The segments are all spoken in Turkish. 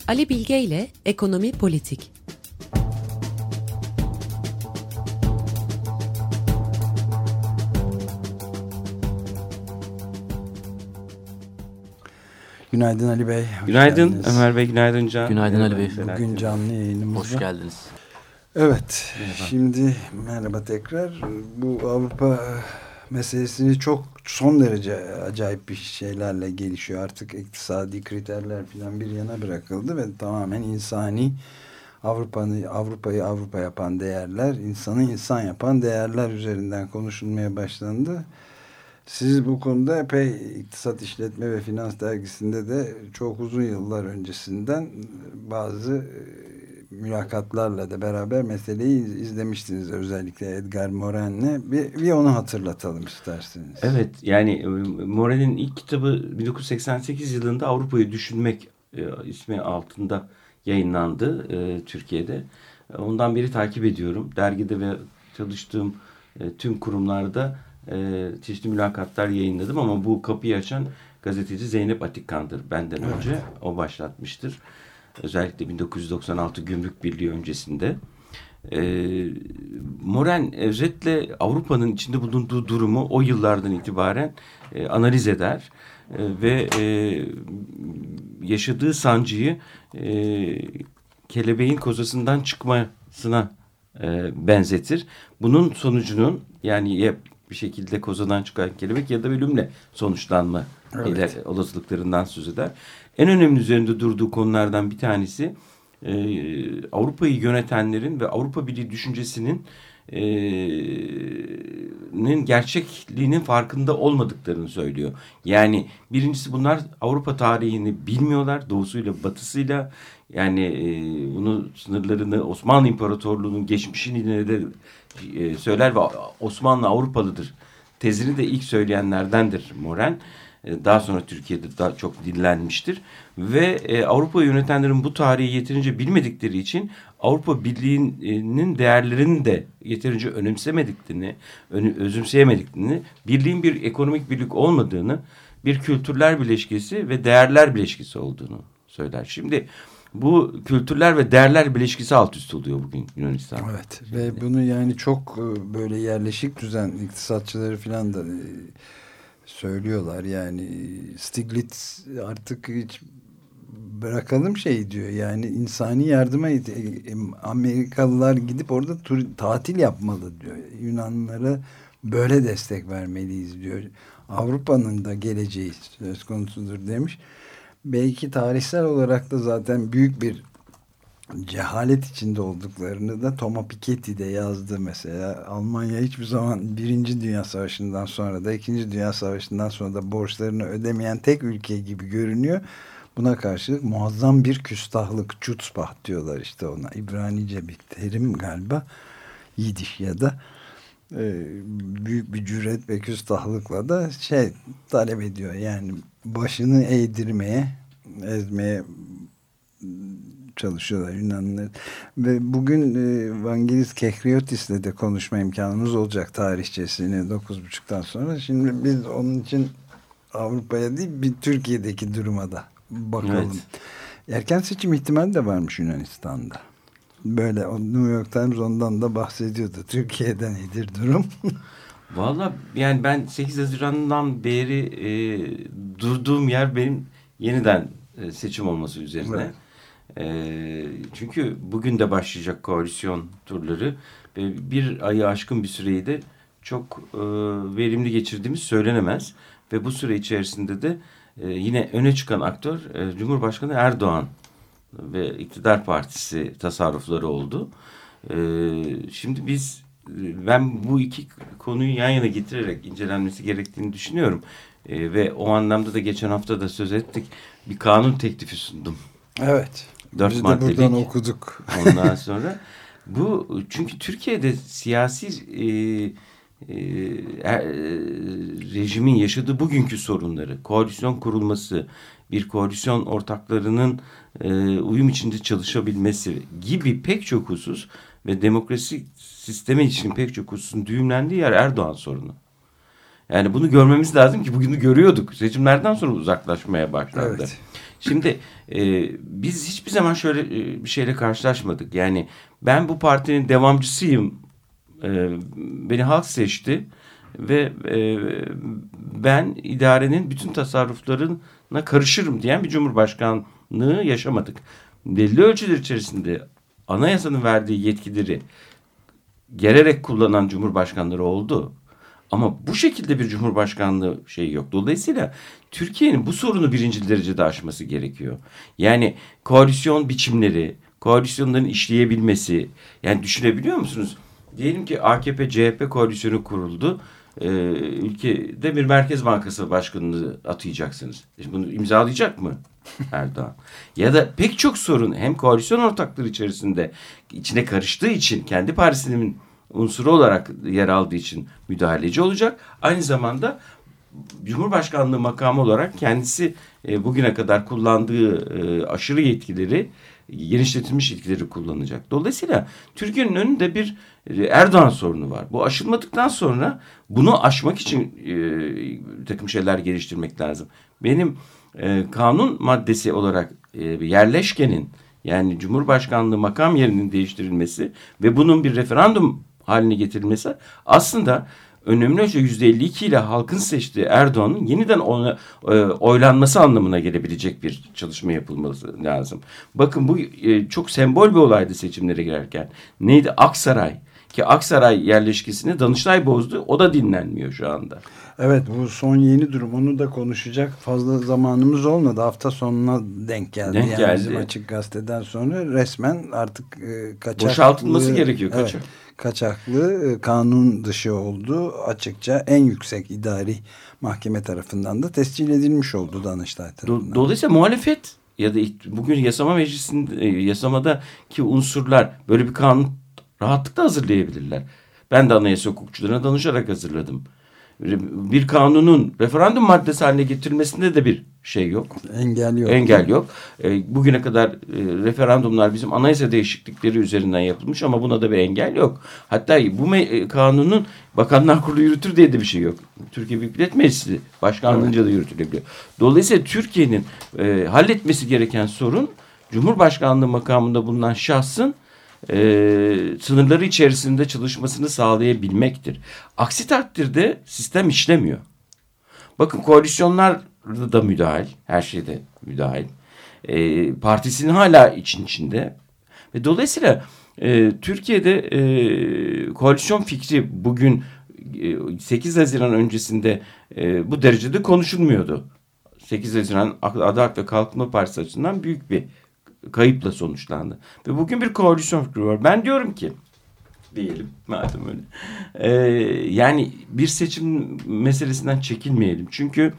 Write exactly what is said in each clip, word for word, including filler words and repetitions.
Ali Bilge ile Ekonomi Politik. Günaydın Ali Bey. Günaydın Ömer Bey, günaydın Can. Günaydın Ali Bey. Bugün canlı yayınımızda. Hoş geldiniz. Evet, merhaba. Şimdi merhaba tekrar. Bu Avrupa meselesini çok son derece acayip bir şeylerle gelişiyor. Artık iktisadi kriterler falan bir yana bırakıldı ve tamamen insani, Avrupa'nın Avrupa'yı Avrupa yapan değerler, insanı insan yapan değerler üzerinden konuşulmaya başlandı. Siz bu konuda epey İktisat İşletme ve Finans dergisinde de çok uzun yıllar öncesinden bazı mülakatlarla da beraber meseleyi izlemiştiniz. Özellikle Edgar Morin'le. Bir, bir onu hatırlatalım isterseniz. Evet, yani Morin'in ilk kitabı bin dokuz yüz seksen sekiz yılında Avrupa'yı Düşünmek e, ismi altında yayınlandı e, Türkiye'de. Ondan beri takip ediyorum. Dergide ve çalıştığım e, tüm kurumlarda e, çeşitli mülakatlar yayınladım ama bu kapıyı açan gazeteci Zeynep Atikkan'dır benden evet. önce. O başlatmıştır. Özellikle bin dokuz yüz doksan altı Gümrük Birliği öncesinde. E, Morin özetle Avrupa'nın içinde bulunduğu durumu o yıllardan itibaren e, analiz eder e, ve e, yaşadığı sancıyı e, kelebeğin kozasından çıkmasına e, benzetir. Bunun sonucunun yani ya bir şekilde kozadan çıkan kelebek ya da ölümle sonuçlanma evet. olasılıklarından söz eder. En önemli üzerinde durduğu konulardan bir tanesi e, Avrupa'yı yönetenlerin ve Avrupa Birliği düşüncesinin e, nin gerçekliğinin farkında olmadıklarını söylüyor. Yani birincisi bunlar Avrupa tarihini bilmiyorlar. Doğusuyla batısıyla yani e, bunu sınırlarını Osmanlı İmparatorluğu'nun geçmişini de e, söyler ve Osmanlı Avrupalıdır tezini de ilk söyleyenlerdendir Morin. Daha sonra Türkiye'de daha çok dillenmiştir. Ve e, Avrupa yönetenlerin bu tarihi yeterince bilmedikleri için Avrupa Birliği'nin değerlerini de yeterince önemsemediklerini, özümseyemediklerini, birliğin bir ekonomik birlik olmadığını, bir kültürler bileşkesi ve değerler bileşkesi olduğunu söyler. Şimdi bu kültürler ve değerler bileşkisi alt üst oluyor bugün Yunanistan. Evet ve bunu yani çok böyle yerleşik düzen iktisatçıları falan da söylüyorlar. Yani Stiglitz artık hiç bırakalım şey diyor. Yani insani yardıma Amerikalılar gidip orada tur, tatil yapmalı diyor. Yunanlılara böyle destek vermeliyiz diyor. Avrupa'nın da geleceği söz konusudur demiş. Belki tarihsel olarak da zaten büyük bir cehalet içinde olduklarını da Thomas Piketty de yazdı mesela. Almanya hiçbir zaman Birinci Dünya Savaşı'ndan sonra da İkinci Dünya Savaşı'ndan sonra da borçlarını ödemeyen tek ülke gibi görünüyor. Buna karşılık muazzam bir küstahlık, Schutzpah diyorlar işte ona. İbranice bir terim galiba. Yidiş ya da e, büyük bir cüret ve küstahlıkla da şey talep ediyor. Yani başını eğdirmeye, ezmeye çalışıyorlar Yunanlılar. Ve bugün e, Vangelis Kekriotis'le de konuşma imkanımız olacak tarihçesini dokuz buçuktan sonra. Şimdi biz onun için Avrupa'ya değil bir Türkiye'deki duruma da bakalım. Evet. Erken seçim ihtimali de varmış Yunanistan'da. Böyle New York Times ondan da bahsediyordu. Türkiye'de nedir durum? Valla yani ben sekiz Haziran'dan beri e, durduğum yer benim yeniden e, seçim olması üzerine. Evet. E, çünkü bugün de başlayacak koalisyon turları ve bir ayı aşkın bir süreyi de çok e, verimli geçirdiğimiz söylenemez. Ve bu süre içerisinde de e, yine öne çıkan aktör e, Cumhurbaşkanı Erdoğan ve İktidar Partisi tasarrufları oldu. E, şimdi biz ben bu iki konuyu yan yana getirerek incelenmesi gerektiğini düşünüyorum. E, ve o anlamda da geçen hafta da söz ettik. Bir kanun teklifi sundum. Evet. Dört Biz maddelik. de buradan okuduk. Ondan sonra bu çünkü Türkiye'de siyasi e, e, e, rejimin yaşadığı bugünkü sorunları, koalisyon kurulması, bir koalisyon ortaklarının e, uyum içinde çalışabilmesi gibi pek çok husus ve demokrasi sisteme ilişkin pek çok hususun düğümlendiği yer Erdoğan sorunu. Yani bunu görmemiz lazım ki bugünü görüyorduk. Seçimlerden sonra uzaklaşmaya başlandı. Evet. Şimdi e, biz hiçbir zaman şöyle e, bir şeyle karşılaşmadık. Yani ben bu partinin devamcısıyım. E, beni halk seçti ve e, ben idarenin bütün tasarruflarına karışırım diyen bir cumhurbaşkanlığı yaşamadık. Belli ölçüler içerisinde anayasanın verdiği yetkileri gererek kullanan cumhurbaşkanları oldu. Ama bu şekilde bir cumhurbaşkanlığı şeyi yok. Dolayısıyla Türkiye'nin bu sorunu birinci derecede aşması gerekiyor. Yani koalisyon biçimleri, koalisyonların işleyebilmesi. Yani düşünebiliyor musunuz? Diyelim ki A K P C H P koalisyonu kuruldu. Ee, ülkede bir Merkez Bankası başkanını atayacaksınız. Şimdi bunu imzalayacak mı Erdoğan? Ya da pek çok sorun hem koalisyon ortakları içerisinde içine karıştığı için kendi partisinin unsuru olarak yer aldığı için müdahaleci olacak. Aynı zamanda Cumhurbaşkanlığı makamı olarak kendisi e, bugüne kadar kullandığı e, aşırı yetkileri, genişletilmiş yetkileri kullanacak. Dolayısıyla Türkiye'nin önünde bir e, Erdoğan sorunu var. Bu aşılmadıktan sonra bunu aşmak için e, bir takım şeyler geliştirmek lazım. Benim e, kanun maddesi olarak e, yerleşkenin, yani Cumhurbaşkanlığı makam yerinin değiştirilmesi ve bunun bir referandum haline getirilmesi aslında önemli ölçüde yüzde elli iki ile halkın seçtiği Erdoğan'ın yeniden ona, e, oylanması anlamına gelebilecek bir çalışma yapılması lazım. Bakın bu e, çok sembol bir olaydı seçimlere girerken. Neydi? Aksaray. Ki Aksaray yerleşkesini Danıştay bozdu. O da dinlenmiyor şu anda. Evet, bu son yeni durum, onu da konuşacak fazla zamanımız olmadı. Hafta sonuna denk geldi. Denk yani geldi. bizim Açık Gazete'den sonra resmen artık e, kaçaklı. Boşaltılması gerekiyor. Evet, Kaçak. kaçaklı e, kanun dışı oldu. Açıkça en yüksek idari mahkeme tarafından da tescil edilmiş oldu Danıştay tarafından. Do- Dolayısıyla muhalefet ya da bugün yasama meclisinde yasamadaki unsurlar böyle bir kanun rahatlıkla hazırlayabilirler. Ben de anayasa hukukçularına danışarak hazırladım. Bir kanunun referandum maddesi haline getirilmesinde de bir şey yok. Engel yok. Engel yok. E, bugüne kadar e, referandumlar bizim anayasa değişiklikleri üzerinden yapılmış ama buna da bir engel yok. Hatta bu me- kanunun Bakanlar Kurulu yürütür diye de bir şey yok. Türkiye Büyük Millet Meclisi başkanlığınca da yürütülebiliyor. Dolayısıyla Türkiye'nin e, halletmesi gereken sorun Cumhurbaşkanlığı makamında bulunan şahsın e, sınırları içerisinde çalışmasını sağlayabilmektir. Aksi takdirde sistem işlemiyor. Bakın koalisyonlar da müdahil, her şeyde müdahil. E, partisinin hala için içinde. Ve dolayısıyla e, Türkiye'de e, koalisyon fikri bugün e, sekiz Haziran öncesinde e, bu derecede konuşulmuyordu. sekiz Haziran Adalet ve Kalkınma Partisi açısından büyük bir kayıpla sonuçlandı. Ve bugün bir koalisyon fikri var. Ben diyorum ki, diyelim madem öyle. Ee, yani bir seçim meselesinden çekinmeyelim. Çünkü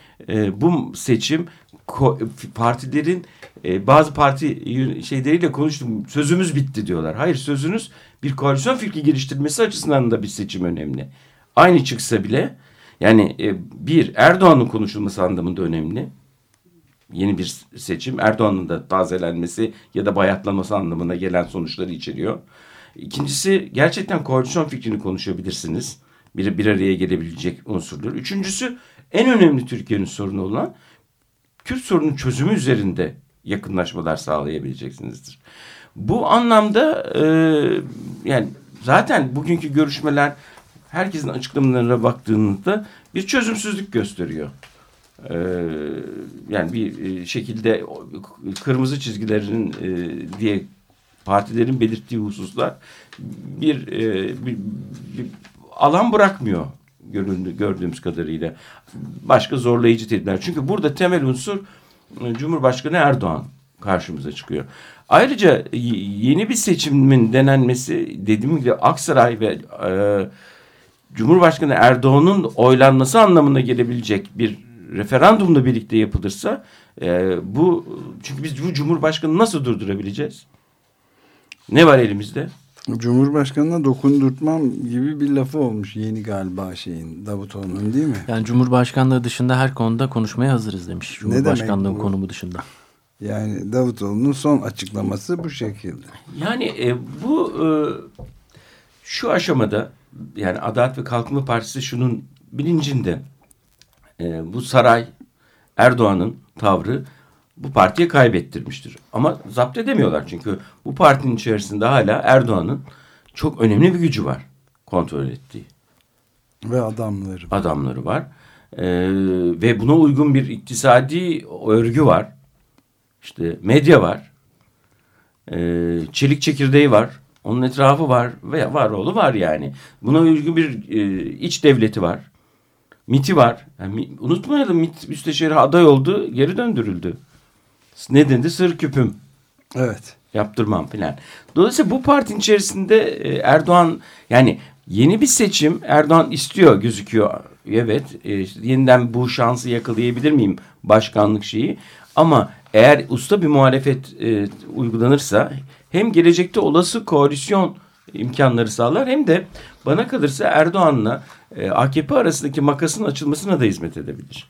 e, bu seçim ko- partilerin e, bazı parti şeyleriyle konuştum. Sözümüz bitti diyorlar. Hayır, sözünüz bir koalisyon fikri geliştirmesi açısından da bir seçim önemli. Aynı çıksa bile yani e, bir Erdoğan'ın konuşulması anlamında önemli. Yeni bir seçim Erdoğan'ın da tazelenmesi ya da bayatlaması anlamına gelen sonuçları içeriyor. İkincisi gerçekten koalisyon fikrini konuşabilirsiniz. Bir, bir araya gelebilecek unsurlar. Üçüncüsü en önemli Türkiye'nin sorunu olan Kürt sorunun çözümü üzerinde yakınlaşmalar sağlayabileceksinizdir. Bu anlamda e, yani zaten bugünkü görüşmeler herkesin açıklamalarına baktığınızda bir çözümsüzlük gösteriyor. Ee, yani bir şekilde kırmızı çizgilerin e, diye partilerin belirttiği hususlar bir, e, bir, bir alan bırakmıyor göründü, gördüğümüz kadarıyla. Başka zorlayıcı tedbirler. Çünkü burada temel unsur Cumhurbaşkanı Erdoğan karşımıza çıkıyor. Ayrıca yeni bir seçimin denenmesi dediğim gibi Aksaray ve e, Cumhurbaşkanı Erdoğan'ın oylanması anlamına gelebilecek bir referandumla birlikte yapılırsa e, bu çünkü biz bu Cumhurbaşkanı nasıl durdurabileceğiz? Ne var elimizde? Cumhurbaşkanına dokundurtmam gibi bir lafı olmuş yeni galiba şeyin, Davutoğlu'nun, değil mi? Yani Cumhurbaşkanlığı dışında her konuda konuşmaya hazırız demiş. Cumhurbaşkanlığı konumu dışında. Yani Davutoğlu'nun son açıklaması bu şekilde. Yani e, bu e, şu aşamada yani Adalet ve Kalkınma Partisi şunun bilincinde. E, bu saray, Erdoğan'ın tavrı bu partiye kaybettirmiştir. Ama zapt edemiyorlar çünkü bu partinin içerisinde hala Erdoğan'ın çok önemli bir gücü var kontrol ettiği. Ve adamları. Adamları var. Ee, ve buna uygun bir iktisadi örgü var. İşte medya var. Ee, çelik çekirdeği var. Onun etrafı var. Ve var oğlu var yani. Buna uygun bir e, iç devleti var. MİT'i var. Yani, unutmayalım MİT müsteşarı aday oldu. Geri döndürüldü. Ne dedi? Sır küpüm. Evet. Yaptırmam falan. Dolayısıyla bu partinin içerisinde Erdoğan, yani yeni bir seçim Erdoğan istiyor gözüküyor. Evet, işte yeniden bu şansı yakalayabilir miyim başkanlık şeyi? Ama eğer usta bir muhalefet e, uygulanırsa hem gelecekte olası koalisyon imkanları sağlar hem de bana kalırsa Erdoğan'la e, A K P arasındaki makasın açılmasına da hizmet edebilir.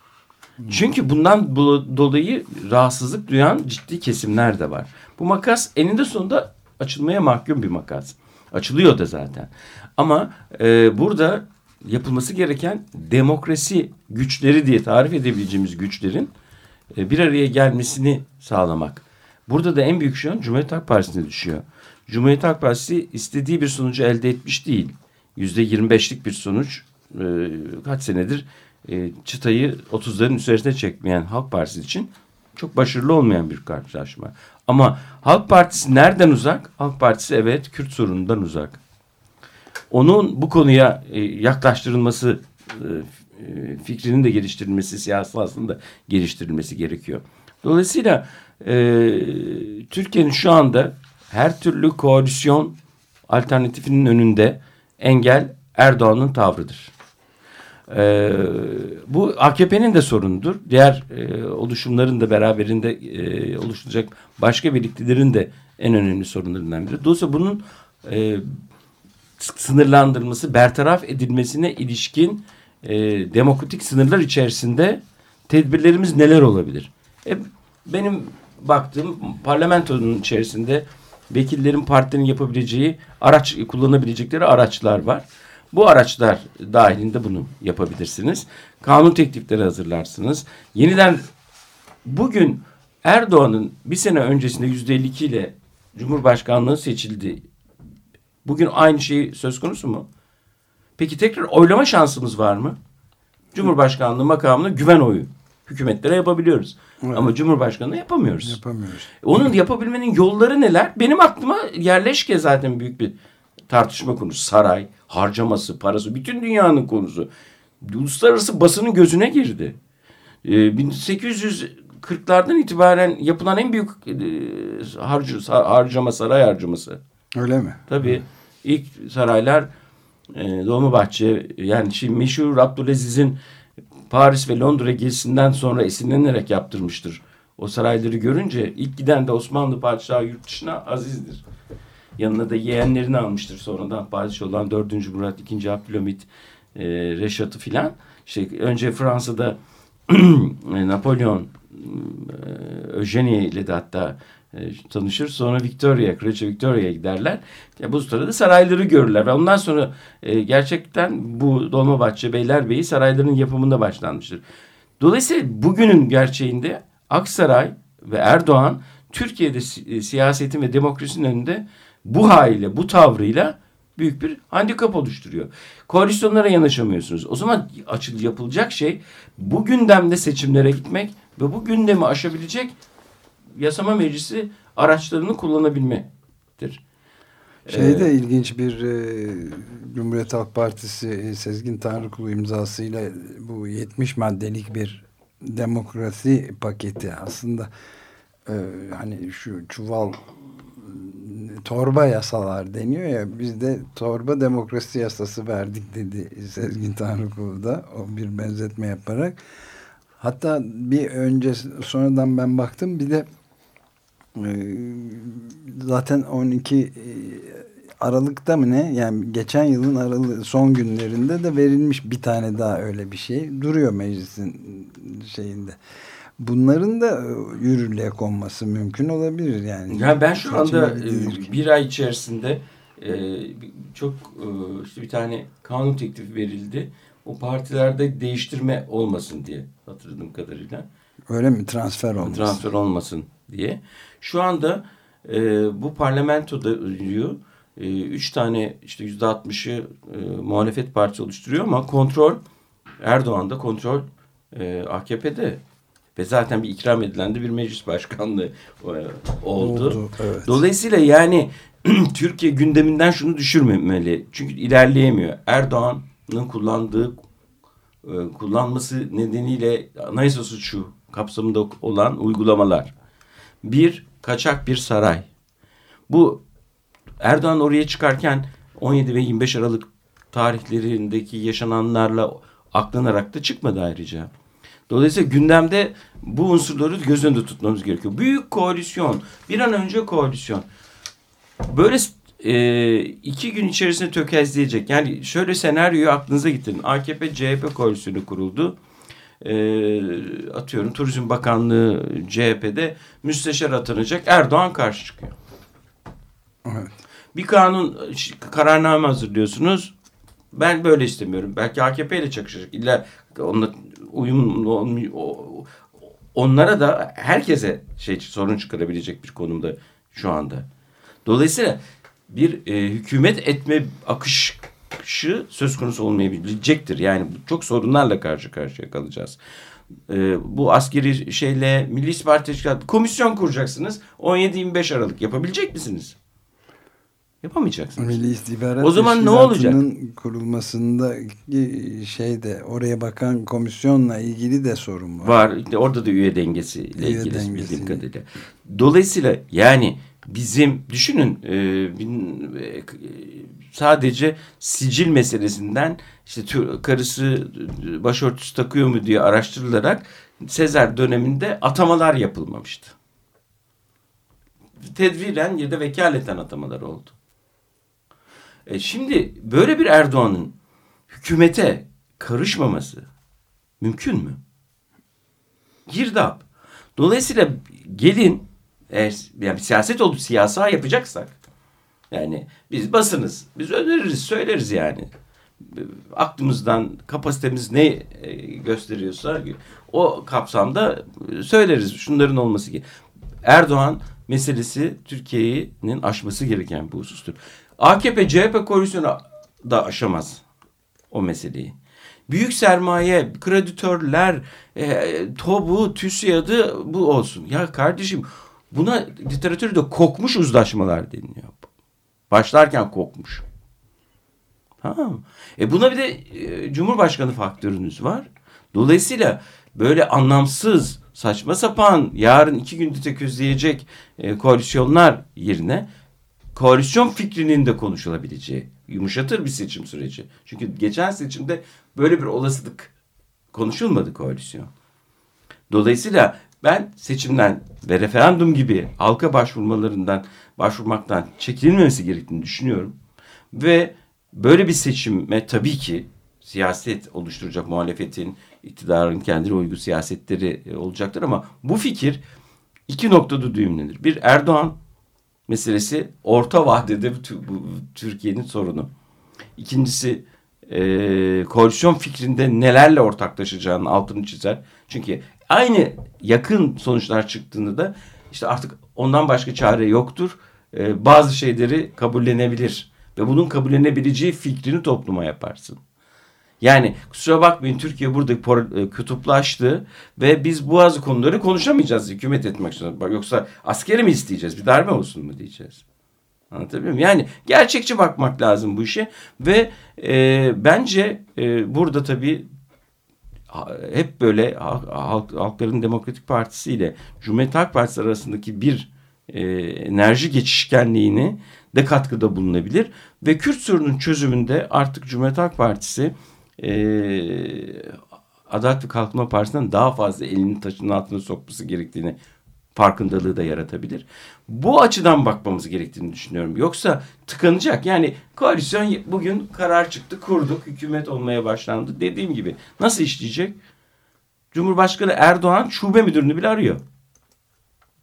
Çünkü bundan dolayı rahatsızlık duyan ciddi kesimler de var. Bu makas eninde sonunda açılmaya mahkum bir makas. Açılıyor da zaten. Ama e, burada yapılması gereken demokrasi güçleri diye tarif edebileceğimiz güçlerin e, bir araya gelmesini sağlamak. Burada da en büyük şu an Cumhuriyet Halk Partisi'ne düşüyor. Cumhuriyet Halk Partisi istediği bir sonucu elde etmiş değil. Yüzde yirmi beşlik bir sonuç e, kaç senedir e, çıtayı otuzların üzerine çekmeyen Halk Partisi için çok başarılı olmayan bir karşılaşma. Ama Halk Partisi nereden uzak? Halk Partisi evet Kürt sorunundan uzak. Onun bu konuya e, yaklaştırılması, e, fikrinin de geliştirilmesi, siyasi aslında geliştirilmesi gerekiyor. Dolayısıyla e, Türkiye'nin şu anda her türlü koalisyon alternatifinin önünde engel Erdoğan'ın tavrıdır. Ee, bu A K P'nin de sorunudur. Diğer e, oluşumların da beraberinde e, oluşturacak başka birliklerin de en önemli sorunlarından biri. Dolayısıyla bunun e, sınırlandırılması, bertaraf edilmesine ilişkin e, demokratik sınırlar içerisinde tedbirlerimiz neler olabilir? E, benim baktığım parlamentonun içerisinde vekillerin partilerin yapabileceği, araç kullanabilecekleri araçlar var. Bu araçlar dahilinde bunu yapabilirsiniz. Kanun teklifleri hazırlarsınız. Yeniden bugün Erdoğan'ın bir sene öncesinde yüzde elli iki ile Cumhurbaşkanlığı seçildi. Bugün aynı şey söz konusu mu? Peki tekrar oylama şansımız var mı? Cumhurbaşkanlığı makamını güven oyu hükümetlere yapabiliyoruz. Evet. Ama Cumhurbaşkanlığı yapamıyoruz. Yapamıyoruz. Onun yapabilmenin yolları neler? Benim aklıma yerleşke zaten büyük bir tartışma konusu. Saray, harcaması, parası, bütün dünyanın konusu. Uluslararası basının gözüne girdi. Ee, bin sekiz yüz kırklardan itibaren yapılan en büyük e, harc harcama, saray harcaması. Öyle mi? Tabii. İlk saraylar e, Dolmabahçe, yani şimdi meşhur Abdülaziz'in Paris ve Londra gezisinden sonra esinlenerek yaptırmıştır. O sarayları görünce ilk giden de Osmanlı padişahı yurt dışına Aziz'dir. Yanına da yeğenlerini almıştır sonradan padişah olan dördüncü Murat, ikinci Abdülhamit, e, Reşat'ı filan. İşte önce Fransa'da Napolyon, e, Eugenie ile de hatta e, tanışır. Sonra Victoria, Kraliçe Victoria'ya giderler. Ya bu sırada sarayları görürler ve ondan sonra e, gerçekten bu Dolmabahçe, Beylerbeyi saraylarının yapımında başlanmıştır. Dolayısıyla bugünün gerçeğinde Aksaray ve Erdoğan Türkiye'de si- siyasetin ve demokrasinin önünde bu haliyle, bu tavrıyla büyük bir handikap oluşturuyor. Koalisyonlara yanaşamıyorsunuz. O zaman açıl yapılacak şey bu gündemde seçimlere gitmek ve bu gündemi aşabilecek yasama meclisi araçlarını kullanabilmektir. Şey de ee, ilginç bir e, Cumhuriyet Halk Partisi e, Sezgin Tanrıkulu imzasıyla bu yetmiş maddelik bir demokrasi paketi aslında e, hani şu çuval torba yasalar deniyor ya, biz de torba demokrasi yasası verdik dedi Sezgin Tanrıkulu da, o bir benzetme yaparak. Hatta bir önce sonradan ben baktım, bir de e, zaten on iki Aralık'ta mı ne, yani geçen yılın Aralık son günlerinde de verilmiş bir tane daha öyle bir şey duruyor meclisin şeyinde. Bunların da yürürlüğe konması mümkün olabilir yani. Ya ben şu anda bir ay içerisinde e, çok e, işte bir tane kanun teklifi verildi. o partilerde değiştirme olmasın diye, hatırladığım kadarıyla. Öyle mi? Transfer olmasın. Transfer olmasın diye. Şu anda e, bu parlamentoda diyor e, üç tane işte yüzde altmışı e, muhalefet partisi oluşturuyor ama kontrol Erdoğan'da, kontrol e, A K P'de ve zaten bir ikram edilen de bir meclis başkanlığı e, oldu. oldu evet. Dolayısıyla yani Türkiye gündeminden şunu düşürmemeli. Çünkü ilerleyemiyor. Erdoğan'ın kullandığı e, kullanması nedeniyle anayasa suçu kapsamında olan uygulamalar. Bir, kaçak bir saray. Bu Erdoğan oraya çıkarken on yedi ve yirmi beş Aralık tarihlerindeki yaşananlarla aklanarak da çıkmadı ayrıca. Dolayısıyla gündemde bu unsurları göz önünde tutmamız gerekiyor. Büyük koalisyon, bir an önce koalisyon. Böyle e, iki gün içerisinde tökezleyecek. Yani şöyle senaryoyu aklınıza getirin. A K P C H P koalisyonu kuruldu. E, atıyorum Turizm Bakanlığı C H P'de müsteşar atanacak. Erdoğan karşı çıkıyor. Evet. Bir kanun kararname hazırlıyorsunuz. Ben böyle istemiyorum. Belki A K P ile çakışacak. İlla onunla uyum onlara da herkese şey sorun çıkarabilecek bir konumda şu anda. Dolayısıyla bir e, hükümet etme akışı söz konusu olmayabilecektir. Yani çok sorunlarla karşı karşıya kalacağız. E, bu askeri şeyle Milli İstihbarat Teşkilatı komisyon kuracaksınız. on yedi yirmi beş Aralık yapabilecek misiniz? Yapamayacaksınız. Milli İstihbarat o zaman ne olacak? Kurulmasında şeyde oraya bakan komisyonla ilgili de sorun var. Var. İşte orada da üye dengesiyle üye ilgili dengesi. Bildiğim kadarıyla. Dolayısıyla yani bizim düşünün e, bin, e, sadece sicil meselesinden işte tür, karısı başörtüsü takıyor mu diye araştırılarak Sezer döneminde atamalar yapılmamıştı. Tedviren ya da vekaleten atamalar oldu. E şimdi böyle bir Erdoğan'ın hükümete karışmaması mümkün mü? Girdap. Dolayısıyla gelin eğer yani siyaset olup siyasa yapacaksak yani biz basınız, biz öneririz, söyleriz yani. Aklımızdan kapasitemiz ne gösteriyorsa o kapsamda söyleriz. Şunların olması gerekiyor. Erdoğan meselesi Türkiye'nin aşması gereken bir husustur. A K P C H P koalisyonu da aşamaz o meseleyi. Büyük sermaye, kreditörler, e, TOB'u, TÜSİAD'ı bu olsun. Ya kardeşim buna literatürde kokmuş uzlaşmalar deniliyor. Başlarken kokmuş. Tamam. E buna bir de e, Cumhurbaşkanı faktörünüz var. Dolayısıyla böyle anlamsız, saçma sapan, yarın iki günde tekezleyecek e, koalisyonlar yerine koalisyon fikrinin de konuşulabileceği, yumuşatır bir seçim süreci. Çünkü geçen seçimde böyle bir olasılık konuşulmadı koalisyon. Dolayısıyla ben seçimden ve referandum gibi halka başvurmalarından, başvurmaktan çekilinmemesi gerektiğini düşünüyorum. Ve böyle bir seçime tabii ki siyaset oluşturacak muhalefetin, iktidarın kendine uygun siyasetleri olacaktır ama bu fikir iki noktada düğümlenir. Bir, Erdoğan meselesi orta vadede Türkiye'nin sorunu. İkincisi e, koalisyon fikrinde nelerle ortaklaşacağının altını çizer. Çünkü aynı yakın sonuçlar çıktığında da işte artık ondan başka çare yoktur. E, bazı şeyleri kabullenebilir ve bunun kabullenebileceği fikrini topluma yaparsın. Yani kusura bakmayın Türkiye burada kutuplaştı ve biz bazı konuları konuşamayacağız hükümet etmek için. Yoksa askeri mi isteyeceğiz, bir darbe olsun mu diyeceğiz. Anlatabiliyor muyum? Yani gerçekçi bakmak lazım bu işe ve e, bence e, burada tabii hep böyle Halk, Halkların Demokratik Partisi ile Cumhuriyet Halk Partisi arasındaki bir e, enerji geçişkenliğine de katkıda bulunabilir ve Kürt sorunun çözümünde artık Cumhuriyet Halk Partisi Ee, Adalet ve Kalkınma Partisi'nden daha fazla elini taşın altına sokması gerektiğini farkındalığı da yaratabilir. Bu açıdan bakmamız gerektiğini düşünüyorum. Yoksa tıkanacak. Yani koalisyon bugün karar çıktı, kurduk, hükümet olmaya başlandı. Dediğim gibi nasıl işleyecek? Cumhurbaşkanı Erdoğan şube müdürünü bile arıyor.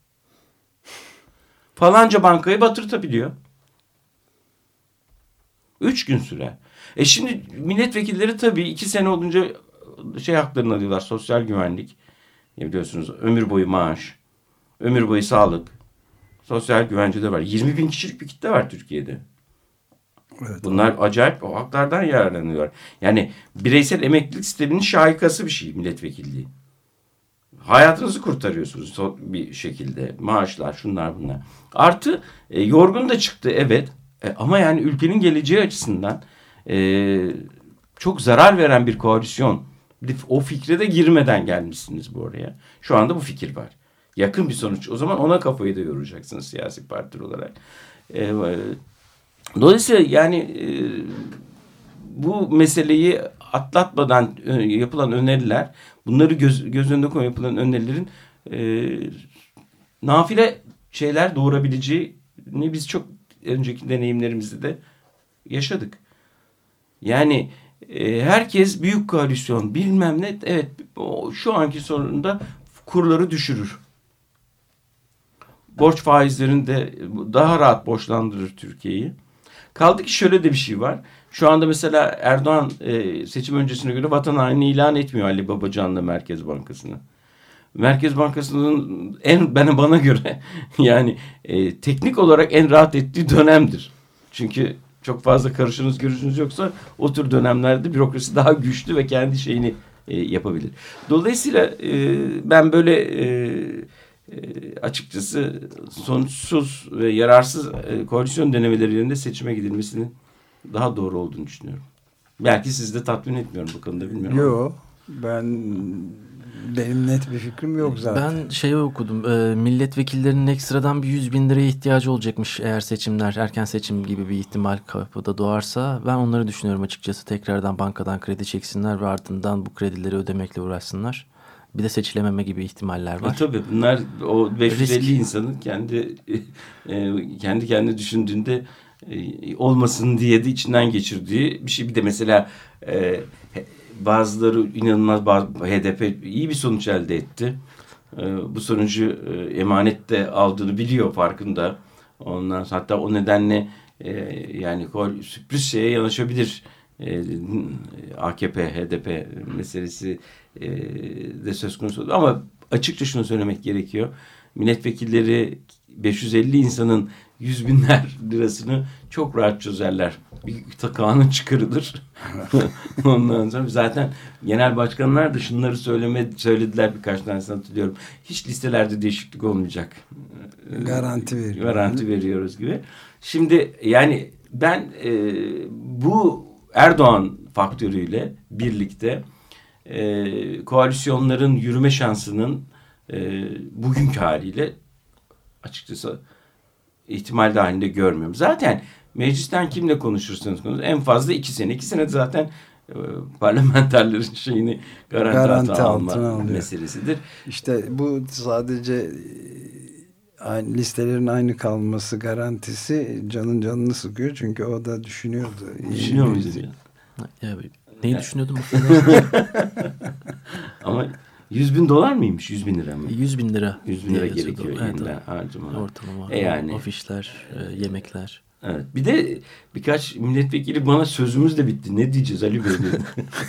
Falanca bankayı batırtabiliyor. Üç gün sürer. E şimdi milletvekilleri tabii iki sene olunca şey haklarını alıyorlar. Sosyal güvenlik. Ya biliyorsunuz ömür boyu maaş, ömür boyu sağlık, sosyal güvence de var. yirmi bin kişilik bir kitle var Türkiye'de. Evet, bunlar abi. Acayip o haklardan yararlanıyorlar. Yani bireysel emeklilik sisteminin şahikası bir şey milletvekilliği. Hayatınızı kurtarıyorsunuz bir şekilde. Maaşlar, şunlar bunlar. Artı e, yorgun da çıktı evet. E, ama yani ülkenin geleceği açısından e, çok zarar veren bir koalisyon. O fikre de girmeden gelmişsiniz bu oraya. Şu anda bu fikir var. Yakın bir sonuç. O zaman ona kafayı da yoracaksınız siyasi partiler olarak. E, e, dolayısıyla yani e, bu meseleyi atlatmadan e, yapılan öneriler, bunları göz, göz önünde koyup yapılan önerilerin e, nafile şeyler doğurabileceğini biz çok önceki deneyimlerimizde de yaşadık. Yani e, herkes büyük koalisyon bilmem ne, evet o, şu anki sorununda kurları düşürür. Borç faizlerini de daha rahat borçlandırır Türkiye'yi. Kaldı ki şöyle de bir şey var. Şu anda mesela Erdoğan e, seçim öncesine göre vatan haini ilan etmiyor Ali Babacan'la Merkez Bankası'nı. Merkez Bankası'nın en bana bana göre yani e, teknik olarak en rahat ettiği dönemdir. Çünkü çok fazla karışınız görüşünüz yoksa o tür dönemlerde bürokrasi daha güçlü ve kendi şeyini e, yapabilir. Dolayısıyla e, ben böyle e, e, açıkçası sonuçsuz ve yararsız e, koalisyon denemelerinde seçime gidilmesinin daha doğru olduğunu düşünüyorum. Belki sizi de tatmin etmiyorum bu konuda, bilmiyorum. Yok, ben benim net bir fikrim yok zaten. Ben şeyi okudum. E, milletvekillerinin ekstradan bir yüz bin liraya ihtiyacı olacakmış eğer seçimler, erken seçim gibi bir ihtimal kapıda doğarsa. Ben onları düşünüyorum açıkçası. Tekrardan bankadan kredi çeksinler ve ardından bu kredileri ödemekle uğraşsınlar. Bir de seçilememe gibi ihtimaller var. E, tabii bunlar o beş yüz elli Risk. insanın kendi e, kendi kendine düşündüğünde e, olmasın diye de içinden geçirdiği bir şey. Bir de mesela e, bazıları inanılmaz, bazı, H D P iyi bir sonuç elde etti. E, bu sonucu e, emanet de aldığını biliyor, farkında. Ondan sonra, hatta o nedenle e, yani sürpriz şeye yanaşabilir. E, A K P, H D P meselesi e, de söz konusu. Ama açıkça şunu söylemek gerekiyor. Milletvekilleri beş yüz elli insanın yüz binler lirasını çok rahat çözerler. Bir kanun çıkarılır. Ondan sonra zaten genel başkanlar da şunları söyleme, söylediler, birkaç tanesini hatırlıyorum. Hiç listelerde değişiklik olmayacak. Garanti veriyoruz. Garanti veriyoruz gibi. Şimdi yani ben e, bu Erdoğan faktörüyle birlikte e, koalisyonların yürüme şansının e, bugünkü haliyle açıkçası ihtimal dahilinde görmüyorum. Zaten meclisten kimle konuşursanız konuşun en fazla iki sene. İki sene zaten e, parlamenterlerin şeyini garanti, garanti altına alma alıyor. Meselesidir. İşte bu sadece aynı listelerin aynı kalması garantisi canın canını sıkıyor. Çünkü o da düşünüyordu. Düşünüyor muydu? Ya, neyi yani. Düşünüyordum? Ama yüz bin dolar mıymış? Yüz bin lira mı? Yüz bin lira. Yüz bin lira gerekiyor evet, yeniden harcama. Ortalama. E yani. Ofisler, e, yemekler. Evet. Bir de birkaç milletvekili bana sözümüz de bitti. Ne diyeceğiz Ali Bey dedim.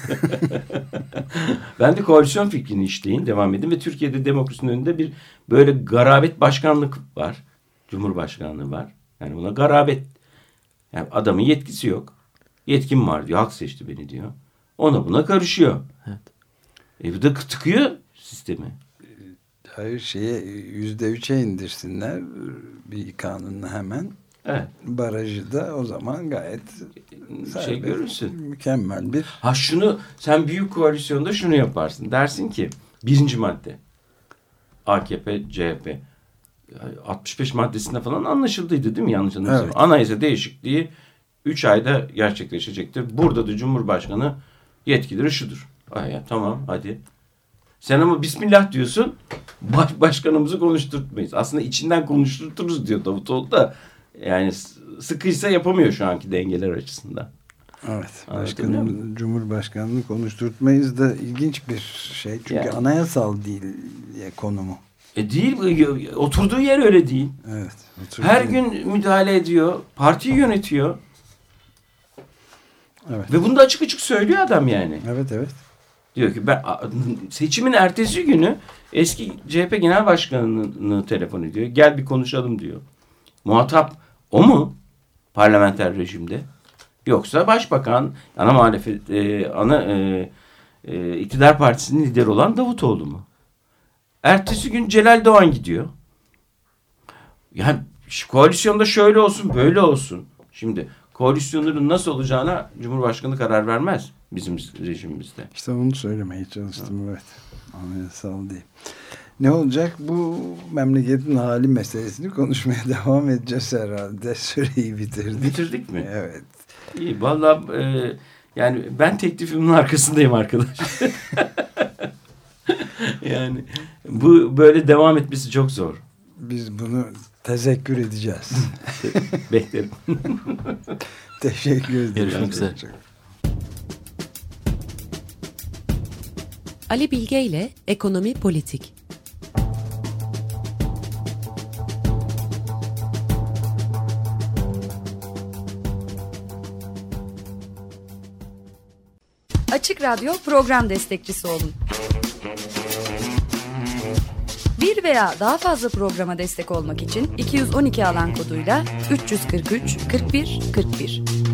Ben de koalisyon fikrini işleyin, devam edin ve Türkiye'de demokrasinin önünde bir böyle garabet başkanlık var. Cumhurbaşkanlığı var. Yani buna garabet. Yani adamın yetkisi yok. Yetkim var diyor. Halk seçti beni diyor. Ona buna karışıyor. Evet. E bu da tıkıyor sistemi. Hayır, şeye yüzde üçe indirsinler bir kanunla hemen. Evet. Barajı da o zaman gayet şey görürsün. Mükemmel bir. Ha şunu sen büyük koalisyonda şunu yaparsın. Dersin ki birinci madde A K P, C H P altmış beş maddesinde falan anlaşıldıydı değil mi? Yanlış anlamıyorsam. Evet. Anayasa değişikliği üç ayda gerçekleşecektir. Burada da Cumhurbaşkanı yetkileri şudur. Ay, tamam hadi. Sen ama Bismillah diyorsun. Baş, başkanımızı konuşturtmayız. Aslında içinden konuşturturuz diyor Davutoğlu da. Yani sıkıysa yapamıyor şu anki dengeler açısından. Evet. Başkanım, Cumhurbaşkanlığı konuşturtmayız da ilginç bir şey. Çünkü yani, anayasal değil konumu. E değil. Oturduğu yer öyle değil. Evet. Her gün müdahale ediyor. Partiyi yönetiyor. Evet. Ve bunu da açık açık söylüyor adam yani. Evet evet. Diyor ki ben seçimin ertesi günü eski C H P Genel Başkanı'nı telefon ediyor. Gel bir konuşalım diyor. Muhatap o mu? Parlamenter rejimde. Yoksa başbakan, ana muhalefet, e, ana e, e, iktidar partisinin lideri olan Davutoğlu mu? Ertesi gün Celal Doğan gidiyor. Yani koalisyonda şöyle olsun, böyle olsun. Şimdi koalisyonların nasıl olacağına Cumhurbaşkanı karar vermez bizim rejimimizde. İşte onu söylemeye çalıştım. Evet. Anayasal değil. Ne olacak? Bu memleketin hali meselesini konuşmaya devam edeceğiz herhalde. Süreyi bitirdik. Bitirdik mi? Evet. İyi. Vallahi e, yani ben teklifimin arkasındayım arkadaş. Yani bu böyle devam etmesi çok zor. Biz bunu tezekkür edeceğiz. Beklerim. Teşekkür ederim. Görüşmek üzere. Ali Bilge ile Ekonomi Politik. Açık Radyo program destekçisi olun. Bir veya daha fazla programa destek olmak için iki yüz on iki alan koduyla üç yüz kırk üç kırk bir kırk bir